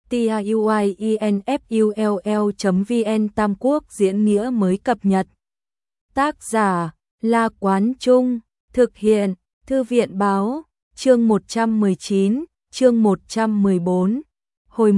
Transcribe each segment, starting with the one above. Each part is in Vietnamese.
tiuinfull.vn Tam Quốc diễn nghĩa mới cập nhật. Tác giả La Quán Trung, thực hiện Thư viện Báo, chương 119, chương 114. Hồi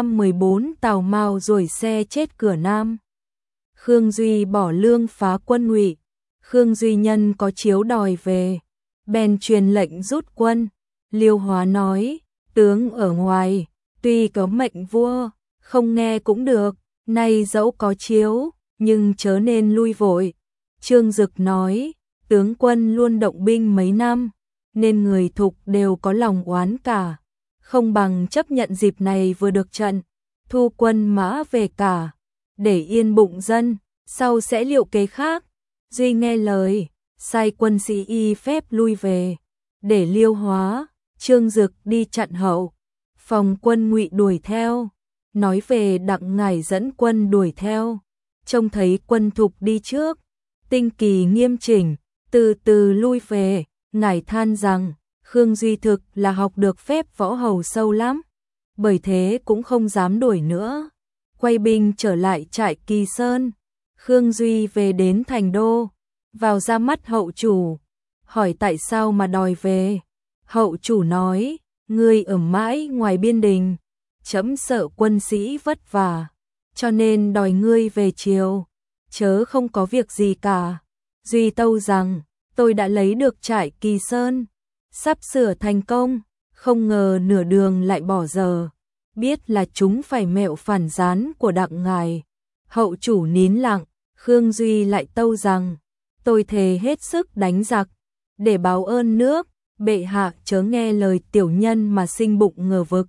114 Tào Mao rồi xe chết cửa Nam. Khương Duy bỏ lương phá quân Ngụy. Khương Duy nhân có chiếu đòi về, bèn truyền lệnh rút quân. Liêu Hóa nói, tướng ở ngoài, tuy có mệnh vua, không nghe cũng được, nay dẫu có chiếu, nhưng chớ nên lui vội. Trương Dực nói, tướng quân luôn động binh mấy năm, nên người Thục đều có lòng oán cả, không bằng chấp nhận dịp này vừa được trận, thu quân mã về cả, để yên bụng dân, sau sẽ liệu kế khác. Duy nghe lời, sai quân sĩ y phép lui về, để Liêu Hóa, Trương Dực đi chặn hậu, phòng quân Ngụy đuổi theo. Nói về Đặng Ngải dẫn quân đuổi theo, trông thấy quân Thục đi trước, tinh kỳ nghiêm chỉnh, từ từ lui về. Ngải than rằng, Khương Duy thực là học được phép võ hầu sâu lắm, bởi thế cũng không dám đuổi nữa. Quay binh trở lại trại Kỳ Sơn, Khương Duy về đến thành đô, vào ra mắt hậu chủ, hỏi tại sao mà đòi về. Hậu chủ nói, ngươi ở mãi ngoài biên đình, trẫm sợ quân sĩ vất vả, cho nên đòi ngươi về triều, chớ không có việc gì cả. Duy tâu rằng, tôi đã lấy được trại Kỳ Sơn, sắp sửa thành công, không ngờ nửa đường lại bỏ dở, biết là chúng phải mẹo phản gián của Đặng Ngải. Hậu chủ nín lặng, Khương Duy lại tâu rằng, tôi thề hết sức đánh giặc, để báo ơn nước, bệ hạ chớ nghe lời tiểu nhân mà sinh bụng ngờ vực.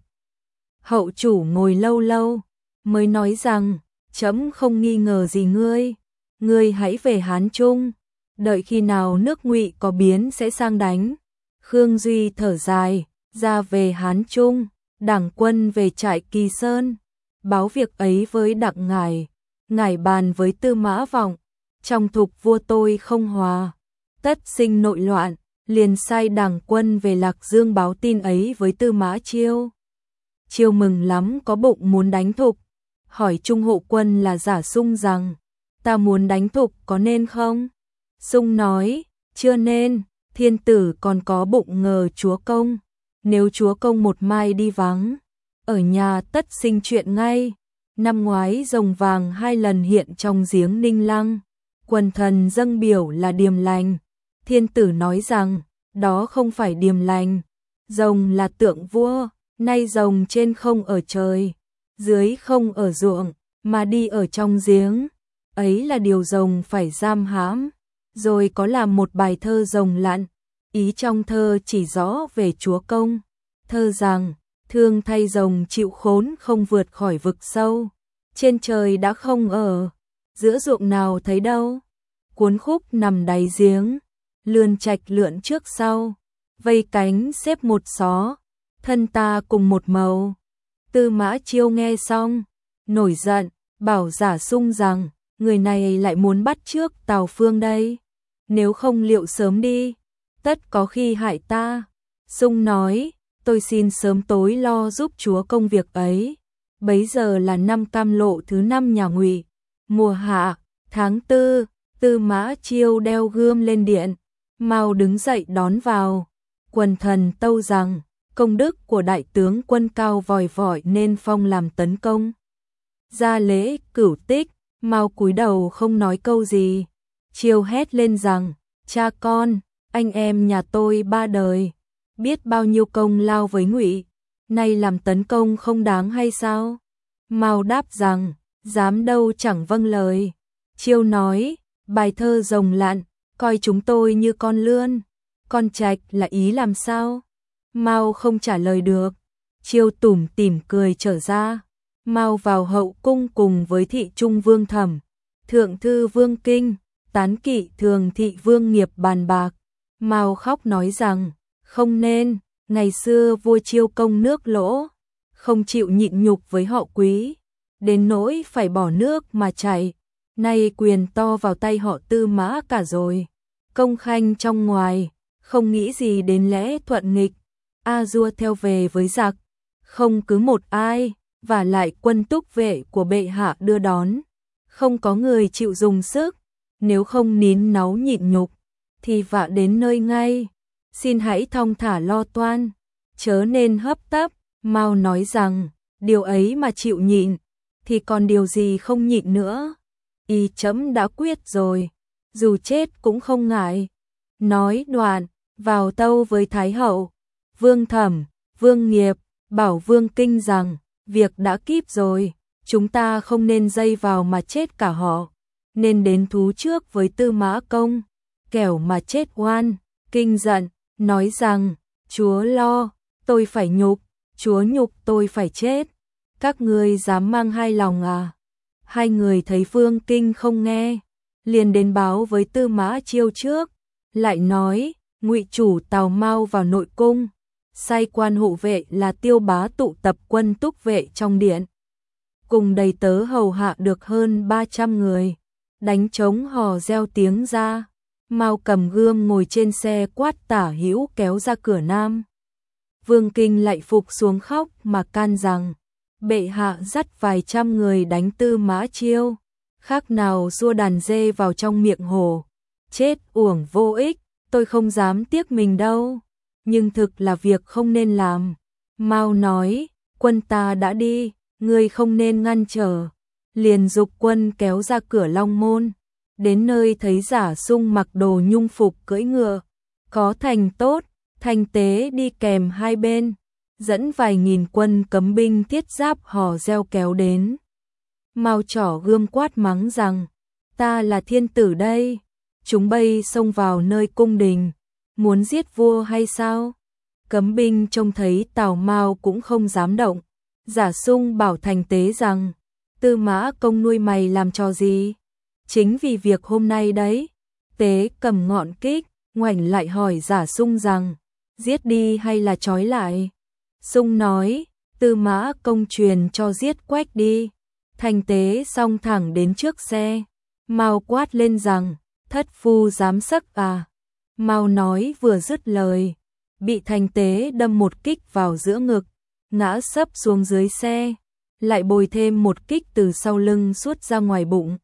Hậu chủ ngồi lâu lâu, mới nói rằng, trẫm không nghi ngờ gì ngươi hãy về Hán Trung, đợi khi nào nước Ngụy có biến sẽ sang đánh. Khương Duy thở dài, ra về Hán Trung, đảng quân về trại Kỳ Sơn, báo việc ấy với Đặng Ngải. Ngải bàn với Tư Mã Vọng, trong Thục vua tôi không hòa, tất sinh nội loạn, liền sai đảng quân về Lạc Dương báo tin ấy với Tư Mã Chiêu. Chiêu mừng lắm, có bụng muốn đánh Thục, hỏi Trung hộ quân là Giả Sung rằng, ta muốn đánh Thục có nên không? Sung nói, chưa nên, thiên tử còn có bụng ngờ chúa công, nếu chúa công một mai đi vắng, ở nhà tất sinh chuyện ngay. Năm ngoái rồng vàng 2 lần hiện trong giếng Ninh Lăng, quần thần dâng biểu là điềm lành, thiên tử nói rằng, đó không phải điềm lành, rồng là tượng vua, nay rồng trên không ở trời, dưới không ở ruộng, mà đi ở trong giếng, ấy là điều rồng phải giam hãm. Rồi có làm một bài thơ rồng lặn, ý trong thơ chỉ rõ về chúa công, thơ rằng, thương thay rồng chịu khốn không vượt khỏi vực sâu, trên trời đã không ở, giữa ruộng nào thấy đâu, cuốn khúc nằm đáy giếng, lươn trạch lượn trước sau, vây cánh xếp một xó, thân ta cùng một màu. Tư Mã Chiêu nghe xong, nổi giận, bảo Giả Sung rằng, người này lại muốn bắt chước Tào Phương đây, nếu không liệu sớm đi, tất có khi hại ta. Sung nói, tôi xin sớm tối lo giúp chúa công việc ấy. Bấy giờ là năm Cam Lộ thứ 5 nhà Ngụy, mùa hạ, tháng 4, Tư Mã Chiêu đeo gươm lên điện, mau đứng dậy đón vào. Quần thần tâu rằng, công đức của đại tướng quân cao vòi vọi nên phong làm tấn công. Ra lễ cửu tích, mau cúi đầu không nói câu gì. Chiêu hét lên rằng, cha con, anh em nhà tôi 3 đời, biết bao nhiêu công lao với Ngụy, nay làm tấn công không đáng hay sao? Mao đáp rằng, dám đâu chẳng vâng lời. Chiêu nói, bài thơ rồng lặn, coi chúng tôi như con lươn, con trạch là ý làm sao? Mao không trả lời được. Chiêu tủm tỉm cười trở ra. Mao vào hậu cung cùng với thị trung vương Thẩm, thượng thư vương Kinh, tán kỵ thường thị vương Nghiệp bàn bạc. Mao khóc nói rằng, không nên, ngày xưa vua Chiêu công nước lỗ, không chịu nhịn nhục với họ Quý, đến nỗi phải bỏ nước mà chạy, nay quyền to vào tay họ Tư Mã cả rồi, công khanh trong ngoài, không nghĩ gì đến lẽ thuận nghịch, a dua theo về với giặc, không cứ một ai, và lại quân túc vệ của bệ hạ đưa đón, không có người chịu dùng sức, nếu không nín náu nhịn nhục, thì vạ đến nơi ngay, xin hãy thong thả lo toan, chớ nên hấp tấp. Mao nói rằng, điều ấy mà chịu nhịn, thì còn điều gì không nhịn nữa, y chấm đã quyết rồi, dù chết cũng không ngại. Nói đoạn, vào tâu với Thái hậu, Vương Thẩm, Vương Nghiệp, bảo Vương Kinh rằng, việc đã kíp rồi, chúng ta không nên dây vào mà chết cả họ, nên đến thú trước với Tư Mã Công, kẻo mà chết oan. Kinh giận, nói rằng, chúa lo, tôi phải nhục, chúa nhục tôi phải chết, các ngươi dám mang hai lòng à? Hai người thấy Vương Kinh không nghe, liền đến báo với Tư Mã Chiêu trước, lại nói, Ngụy chủ Tào Mao vào nội cung, sai quan hộ vệ là Tiêu Bá tụ tập quân túc vệ trong điện, cùng đầy tớ hầu hạ được hơn 300 người, đánh trống hò reo tiếng ra. Mao cầm gươm ngồi trên xe quát tả hữu kéo ra cửa nam. Vương Kinh lại phục xuống khóc mà can rằng, bệ hạ dắt vài trăm người đánh Tư Mã Chiêu, khác nào xua đàn dê vào trong miệng hổ, chết uổng vô ích, tôi không dám tiếc mình đâu, nhưng thực là việc không nên làm. Mao nói, quân ta đã đi, ngươi không nên ngăn trở, liền giục quân kéo ra cửa Long Môn, đến nơi thấy Giả Sung mặc đồ nhung phục cưỡi ngựa, có Thành Tốt, Thành Tế đi kèm hai bên, dẫn vài nghìn quân cấm binh thiết giáp hò reo kéo đến. Mao trỏ gươm quát mắng rằng, ta là thiên tử đây, chúng bay xông vào nơi cung đình, muốn giết vua hay sao? Cấm binh trông thấy Tào Mao cũng không dám động. Giả Sung bảo Thành Tế rằng, Tư Mã Công nuôi mày làm trò gì? Chính vì việc hôm nay đấy. Tế cầm ngọn kích, ngoảnh lại hỏi Giả Sung rằng, giết đi hay là trói lại? Sung nói, Tư Mã Công truyền cho giết Quách đi. Thành Tế xông thẳng đến trước xe. Mao quát lên rằng, thất phu dám sắc à? Mao nói vừa dứt lời, bị Thành Tế đâm một kích vào giữa ngực, ngã sấp xuống dưới xe, lại bồi thêm một kích từ sau lưng suốt ra ngoài bụng.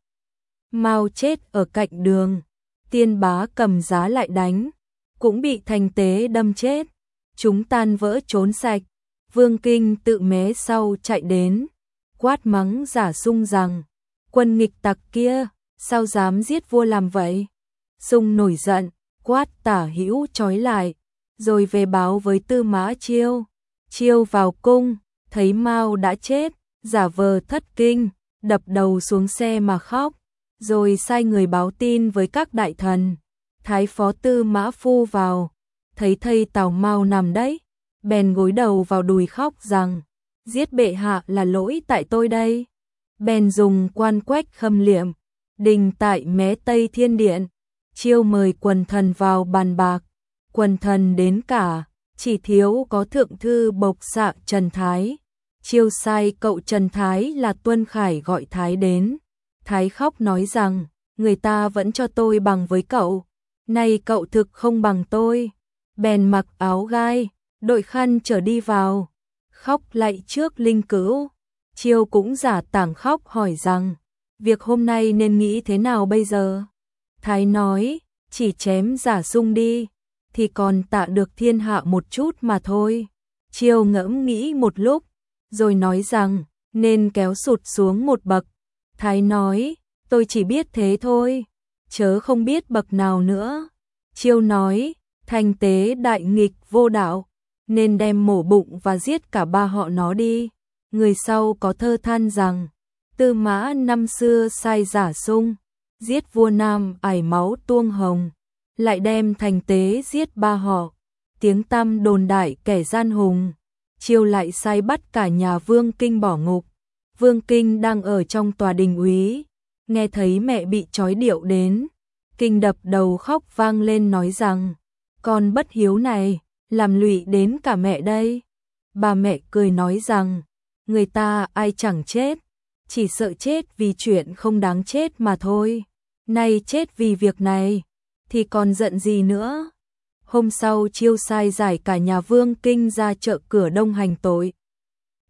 Mao chết ở cạnh đường. Tiên Bá cầm giá lại đánh, cũng bị Thành Tế đâm chết. Chúng tan vỡ trốn sạch. Vương Kinh tự mé sau chạy đến, quát mắng Giả Sung rằng, quân nghịch tặc kia, sao dám giết vua làm vậy? Sung nổi giận, quát tả hữu trói lại, rồi về báo với Tư Mã Chiêu. Chiêu vào cung, thấy Mao đã chết, giả vờ thất kinh, đập đầu xuống xe mà khóc, rồi sai người báo tin với các đại thần. Thái phó Tư Mã Phu vào, thấy thây Tào Mao nằm đấy, bèn gối đầu vào đùi khóc rằng, giết bệ hạ là lỗi tại tôi đây. Bèn dùng quan quách khâm liệm, đình tại mé Tây Thiên Điện. Chiêu mời quần thần vào bàn bạc, quần thần đến cả, chỉ thiếu có thượng thư Bộc Xạ Trần Thái. Chiêu sai cậu Trần Thái là Tuân Khải gọi Thái đến. Thái khóc nói rằng, người ta vẫn cho tôi bằng với cậu, nay cậu thực không bằng tôi. Bèn mặc áo gai, đội khăn trở đi vào, khóc lạy trước linh cữu. Chiêu cũng giả tảng khóc hỏi rằng, việc hôm nay nên nghĩ thế nào bây giờ? Thái nói, chỉ chém Giả Sung đi, thì còn tạ được thiên hạ một chút mà thôi. Chiêu ngẫm nghĩ một lúc, rồi nói rằng, nên kéo sụt xuống một bậc. Thái nói, tôi chỉ biết thế thôi, chớ không biết bậc nào nữa. Chiêu nói, Thành Tế đại nghịch vô đạo, nên đem mổ bụng và giết cả ba họ nó đi. Người sau có thơ than rằng, Tư Mã năm xưa sai Giả Sung, giết vua Nam ải máu tuông hồng, lại đem Thành Tế giết ba họ, tiếng tăm đồn đại kẻ gian hùng. Chiêu lại sai bắt cả nhà Vương Kinh bỏ ngục. Vương Kinh đang ở trong tòa đình úy, nghe thấy mẹ bị trói điệu đến, Kinh đập đầu khóc vang lên nói rằng, con bất hiếu này, làm lụy đến cả mẹ đây. Bà mẹ cười nói rằng, người ta ai chẳng chết, chỉ sợ chết vì chuyện không đáng chết mà thôi. Nay chết vì việc này, thì còn giận gì nữa. Hôm sau Chiêu sai giải cả nhà Vương Kinh ra chợ cửa Đông hành tội.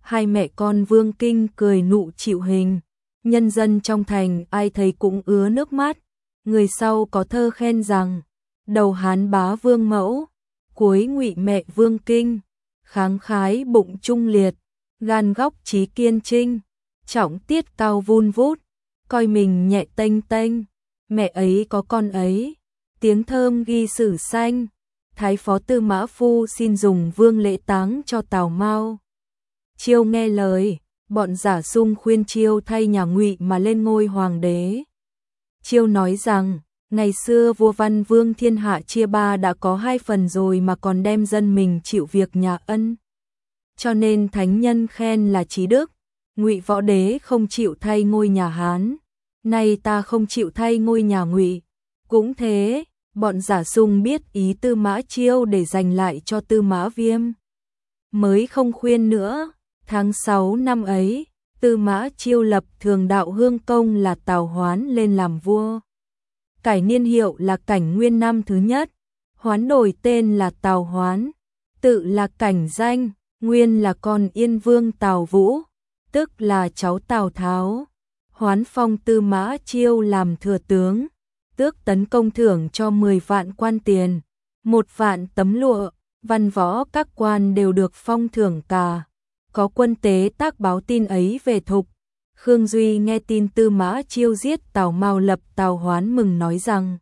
Hai mẹ con Vương Kinh cười nụ chịu hình, nhân dân trong thành ai thấy cũng ứa nước mắt. Người sau có thơ khen rằng, đầu Hán bá Vương Mẫu, cuối Ngụy mẹ Vương Kinh, kháng khái bụng trung liệt, gan góc trí kiên trinh, trọng tiết cao vun vút, coi mình nhẹ tênh tênh, mẹ ấy có con ấy, tiếng thơm ghi sử xanh. Thái phó Tư Mã Phu xin dùng vương lễ táng cho Tào Mao. Chiêu nghe lời, bọn giả sung khuyên Chiêu thay nhà Ngụy mà lên ngôi hoàng đế. Chiêu nói rằng, ngày xưa vua Văn Vương thiên hạ chia ba đã có 2 phần rồi mà còn đem dân mình chịu việc nhà ân. Cho nên thánh nhân khen là trí đức. Ngụy Võ Đế không chịu thay ngôi nhà Hán, nay ta không chịu thay ngôi nhà Ngụy. Cũng thế, bọn giả sung biết ý Tư Mã Chiêu để dành lại cho Tư Mã Viêm, mới không khuyên nữa. Tháng 6 năm ấy, Tư Mã Chiêu lập Thường Đạo Hương Công là Tào Hoán lên làm vua. Cải niên hiệu là Cảnh Nguyên năm thứ nhất, hoán đổi tên là Tào Hoán, tự là Cảnh Danh, nguyên là con Yên Vương Tào Vũ, tức là cháu Tào Tháo. Hoán phong Tư Mã Chiêu làm thừa tướng, tước tấn công thưởng cho 10 vạn quan tiền, 1 vạn tấm lụa, văn võ các quan đều được phong thưởng cả. Có quân tế tác báo tin ấy về Thục. Khương Duy nghe tin Tư Mã Chiêu giết Tào Mao lập Tào Hoán mừng nói rằng,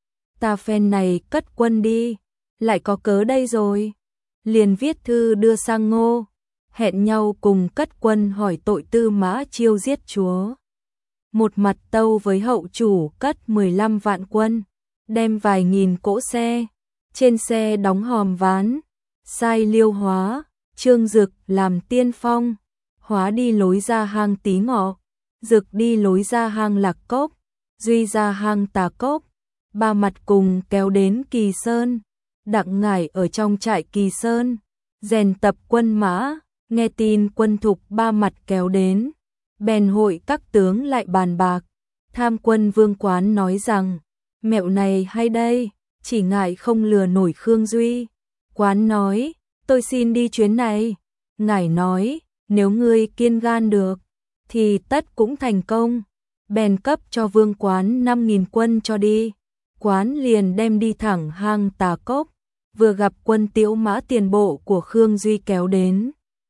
ta phen này cất quân đi, lại có cớ đây rồi. Liền viết thư đưa sang Ngô, hẹn nhau cùng cất quân hỏi tội Tư Mã Chiêu giết chúa. Một mặt tâu với hậu chủ cất 15 vạn quân, đem vài nghìn cỗ xe, trên xe đóng hòm ván, sai Liêu Hóa, Trương Dực làm tiên phong, Hóa đi lối ra hang Tí Ngọ, Dực đi lối ra hang Lạc Cốc, Duy ra hang Tà Cốc, ba mặt cùng kéo đến Kỳ Sơn. Đặng Ngải ở trong trại Kỳ Sơn, rèn tập quân mã, nghe tin quân Thục ba mặt kéo đến, bèn hội các tướng lại bàn bạc. Tham quân Vương Quán nói rằng, mẹo này hay đây, chỉ ngại không lừa nổi Khương Duy. Quán nói, tôi xin đi chuyến này. Ngải nói, nếu ngươi kiên gan được, thì tất cũng thành công. Bèn cấp cho Vương Quán 5.000 quân cho đi. Quán liền đem đi thẳng hang Tà Cốc, vừa gặp quân Tiễu Mã tiền bộ của Khương Duy kéo đến.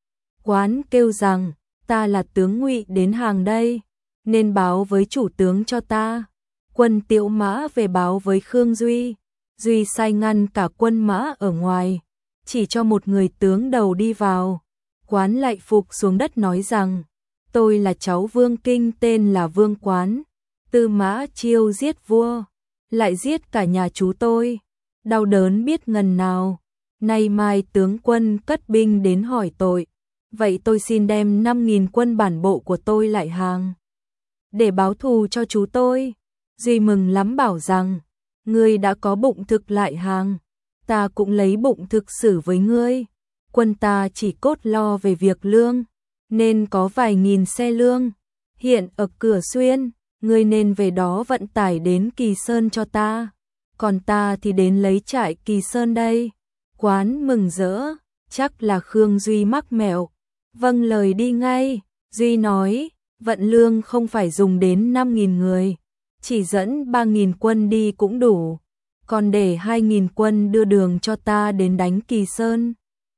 Quán kêu rằng, ta là tướng Ngụy đến hàng đây, nên báo với chủ tướng cho ta. Quân Tiễu Mã về báo với Khương Duy, Duy sai ngăn cả quân mã ở ngoài, chỉ cho một người tướng đầu đi vào. Quán lại phục xuống đất nói rằng, tôi là cháu Vương Kinh tên là Vương Quán, Tư Mã Chiêu giết vua, lại giết cả nhà chú tôi, đau đớn biết ngần nào. Nay mai tướng quân cất binh đến hỏi tội, vậy tôi xin đem 5.000 quân bản bộ của tôi lại hàng, để báo thù cho chú tôi. Duy mừng lắm bảo rằng, ngươi đã có bụng thực lại hàng, ta cũng lấy bụng thực xử với ngươi. Quân ta chỉ cốt lo về việc lương, nên có vài nghìn xe lương, hiện ở Cửa Xuyên, ngươi nên về đó vận tải đến Kỳ Sơn cho ta, còn ta thì đến lấy trại Kỳ Sơn đây. Quán mừng rỡ, chắc là Khương Duy mắc mẹo, vâng lời đi ngay. Duy nói, vận lương không phải dùng đến 5.000 người, chỉ dẫn 3.000 quân đi cũng đủ, còn để 2.000 quân đưa đường cho ta đến đánh Kỳ Sơn.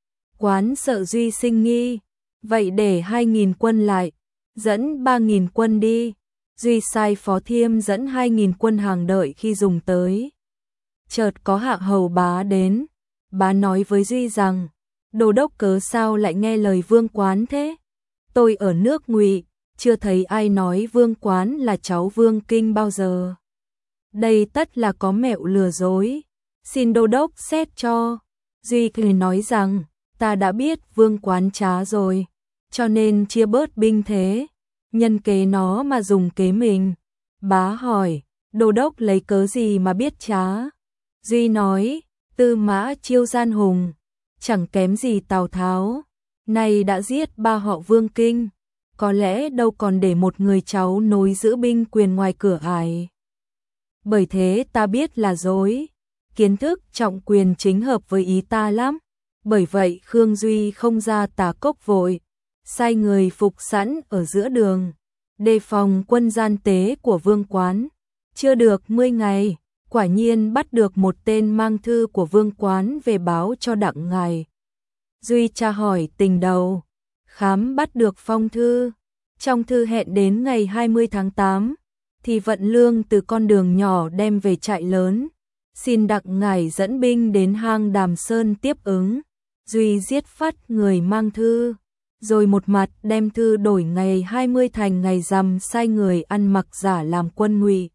Quán sợ Duy sinh nghi, vậy để 2.000 quân lại, dẫn 3.000 quân đi. Duy sai Phó Thiêm dẫn 2.000 quân hàng đợi khi dùng tới. Chợt có Hạ Hầu Bá đến, bá nói với Duy rằng, Đô đốc cớ sao lại nghe lời Vương Quán thế? Tôi ở nước Ngụy, chưa thấy ai nói Vương Quán là cháu Vương Kinh bao giờ. Đây tất là có mẹo lừa dối, xin Đô đốc xét cho. Duy cười nói rằng, ta đã biết Vương Quán trá rồi, cho nên chia bớt binh thế, nhân kế nó mà dùng kế mình. Bá hỏi, Đô đốc lấy cớ gì mà biết trá? Duy nói, Tư Mã Chiêu gian hùng, chẳng kém gì Tào Tháo, nay đã giết 3 họ Vương Kinh, có lẽ đâu còn để một người cháu nối giữ binh quyền ngoài cửa ải. Bởi thế ta biết là dối, kiến thức trọng quyền chính hợp với ý ta lắm. Bởi vậy Khương Duy không ra Tà Cốc vội, sai người phục sẵn ở giữa đường, đề phòng quân gian tế của Vương Quán. Chưa được 10 ngày, quả nhiên bắt được một tên mang thư của Vương Quán về báo cho Đặng Ngải. Duy tra hỏi tình đầu, khám bắt được phong thư. Trong thư hẹn đến ngày 20 tháng 8, thì Vận Lương từ con đường nhỏ đem về trại lớn, xin Đặng Ngải dẫn binh đến hang Đàm Sơn tiếp ứng. Duy giết phát người mang thư, rồi một mặt đem thư đổi ngày 20 thành ngày rằm, sai người ăn mặc giả làm quân ngụy,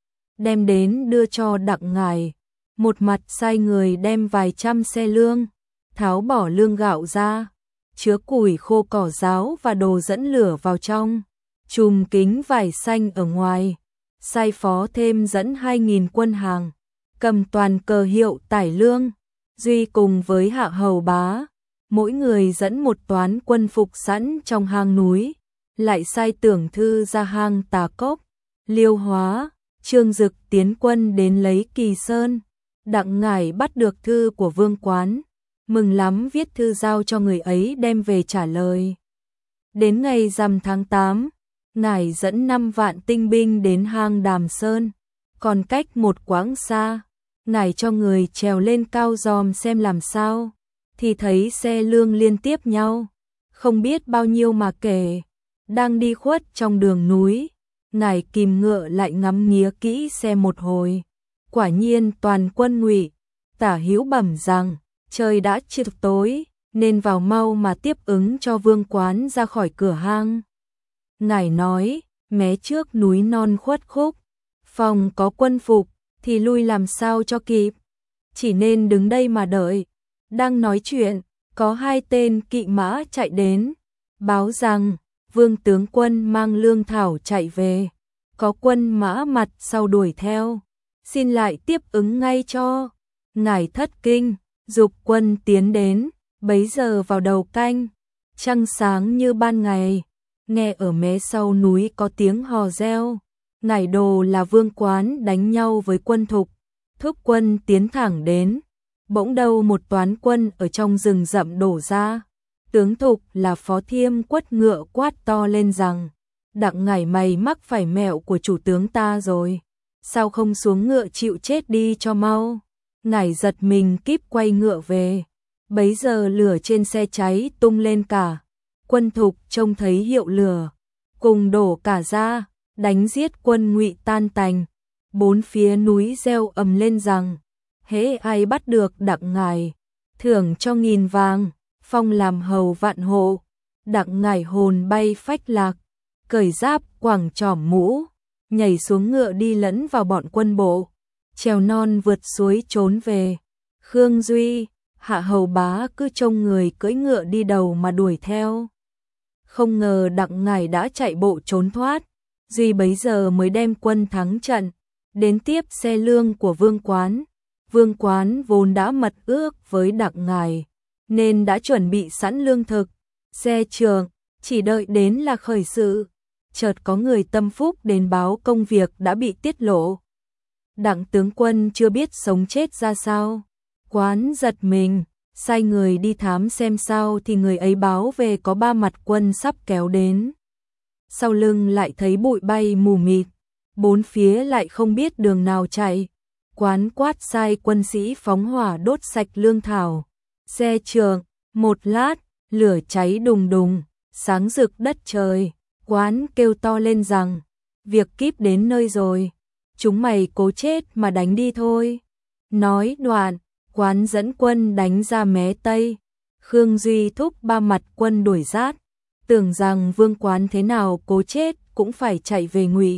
đem đến đưa cho Đặng Ngải. Một mặt sai người đem vài trăm xe lương, tháo bỏ lương gạo ra, chứa củi khô cỏ ráo và đồ dẫn lửa vào trong, chùm kính vải xanh ở ngoài, sai phó thêm dẫn 2.000 quân hàng, cầm toàn cờ hiệu tải lương. Duy cùng với Hạ Hầu Bá, mỗi người dẫn một toán quân phục sẵn trong hang núi, lại sai Tưởng Thư ra hang Tà Cốc, Liêu Hóa, Trương Dực tiến quân đến lấy Kỳ Sơn. Đặng Ngải bắt được thư của Vương Quán, mừng lắm viết thư giao cho người ấy đem về trả lời. Đến ngày rằm tháng 8, Ngải dẫn 5 vạn tinh binh đến hang Đàm Sơn, còn cách một quãng xa. Ngải cho người trèo lên cao dòm xem làm sao, thì thấy xe lương liên tiếp nhau, không biết bao nhiêu mà kể, đang đi khuất trong đường núi. Ngải kìm ngựa lại ngắm nghía kỹ xe một hồi, quả nhiên toàn quân ngụy. Tả Hữu bẩm rằng trời đã chực tối, nên vào mau mà tiếp ứng cho Vương Quán ra khỏi cửa hang. Ngải nói, mé trước núi non khuất khúc, phòng có quân phục, thì lui làm sao cho kịp, chỉ nên đứng đây mà đợi. Đang nói chuyện, có 2 tên kỵ mã chạy đến, báo rằng Vương tướng quân mang lương thảo chạy về, có quân mã mặt sau đuổi theo, xin lại tiếp ứng ngay cho. Ngải thất kinh, giục quân tiến đến. Bấy giờ vào đầu canh, trăng sáng như ban ngày, nghe ở mé sau núi có tiếng hò reo. Ngải đồ là Vương Quán đánh nhau với quân Thục, thúc quân tiến thẳng đến. Bỗng đâu một toán quân ở trong rừng rậm đổ ra. Tướng Thục là Phó Thiêm quất ngựa quát to lên rằng, Đặng Ngải mày mắc phải mẹo của chủ tướng ta rồi, sao không xuống ngựa chịu chết đi cho mau. Ngải giật mình kíp quay ngựa về. Bấy giờ lửa trên xe cháy tung lên cả. Quân Thục trông thấy hiệu lửa, cùng đổ cả ra, đánh giết quân ngụy tan tành. Bốn phía núi reo ầm lên rằng, hễ ai bắt được Đặng Ngải, thưởng cho 1000 vàng, phong làm hầu vạn hộ. Đặng Ngải hồn bay phách lạc, cởi giáp quàng trỏm mũ, nhảy xuống ngựa đi lẫn vào bọn quân bộ, trèo non vượt suối trốn về. Khương Duy, Hạ Hầu Bá cứ trông người cưỡi ngựa đi đầu mà đuổi theo. Không ngờ Đặng Ngải đã chạy bộ trốn thoát. Duy bấy giờ mới đem quân thắng trận, đến tiếp xe lương của Vương Quán. Vương Quán vốn đã mật ước với Đặng Ngải, nên đã chuẩn bị sẵn lương thực, xe trường, chỉ đợi đến là khởi sự. Chợt có người tâm phúc đến báo công việc đã bị tiết lộ. Đặng tướng quân chưa biết sống chết ra sao. Quán giật mình, sai người đi thám xem sao, thì người ấy báo về có 3 mặt quân sắp kéo đến. Sau lưng lại thấy bụi bay mù mịt, bốn phía lại không biết đường nào chạy. Quán quát sai quân sĩ phóng hỏa đốt sạch lương thảo, xe trường. Một lát, lửa cháy đùng đùng, sáng rực đất trời. Quán kêu to lên rằng, việc kíp đến nơi rồi, chúng mày cố chết mà đánh đi thôi. Nói đoạn, Quán dẫn quân đánh ra mé Tây. Khương Duy thúc 3 mặt quân đuổi rát, tưởng rằng Vương Quán thế nào cố chết cũng phải chạy về Ngụy.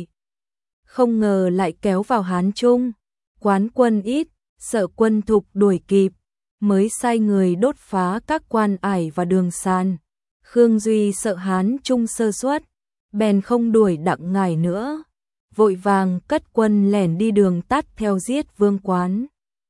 Không ngờ lại kéo vào Hán Trung. Quán quân ít, sợ quân Thục đuổi kịp, mới sai người đốt phá các quan ải và đường sàn. Khương Duy sợ Hán Trung sơ suất, bèn không đuổi Đặng Ngải nữa, vội vàng cất quân lẻn đi đường tắt theo giết Vương Quán.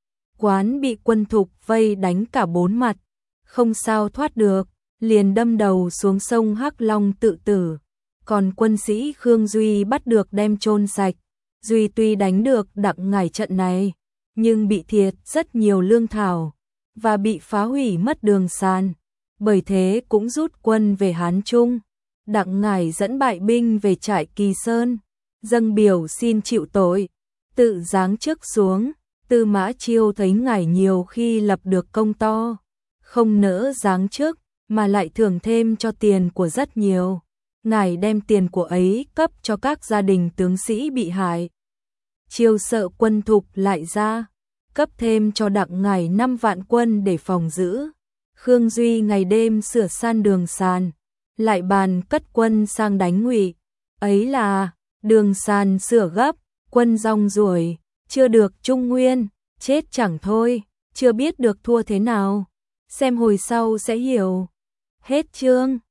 Quán bị quân Thục vây đánh cả 4 mặt, không sao thoát được, liền đâm đầu xuống sông Hắc Long tự tử. Còn quân sĩ Khương Duy bắt được đem chôn sạch. Duy tuy đánh được Đặng Ngải trận này, nhưng bị thiệt rất nhiều lương thảo, và bị phá hủy mất đường sàn. bởi thế cũng rút quân về Hán Trung. Đặng Ngải dẫn bại binh về trại Kỳ Sơn, dâng biểu xin chịu tội, tự giáng chức xuống. Tư Mã Chiêu thấy Ngải nhiều khi lập được công to, không nỡ giáng chức, mà lại thưởng thêm cho tiền của rất nhiều. Ngải đem tiền của ấy cấp cho các gia đình tướng sĩ bị hại. Chiêu sợ quân thục lại ra, cấp thêm cho Đặng Ngải 5 vạn quân để phòng giữ. Khương Duy ngày đêm sửa san Đường Sàn, lại bàn cất quân sang đánh Ngụy. Ấy là Đường Sàn sửa gấp, quân rong ruổi, chưa được trung nguyên, chết chẳng thôi, chưa biết được thua thế nào. Xem hồi sau sẽ hiểu. Hết chương.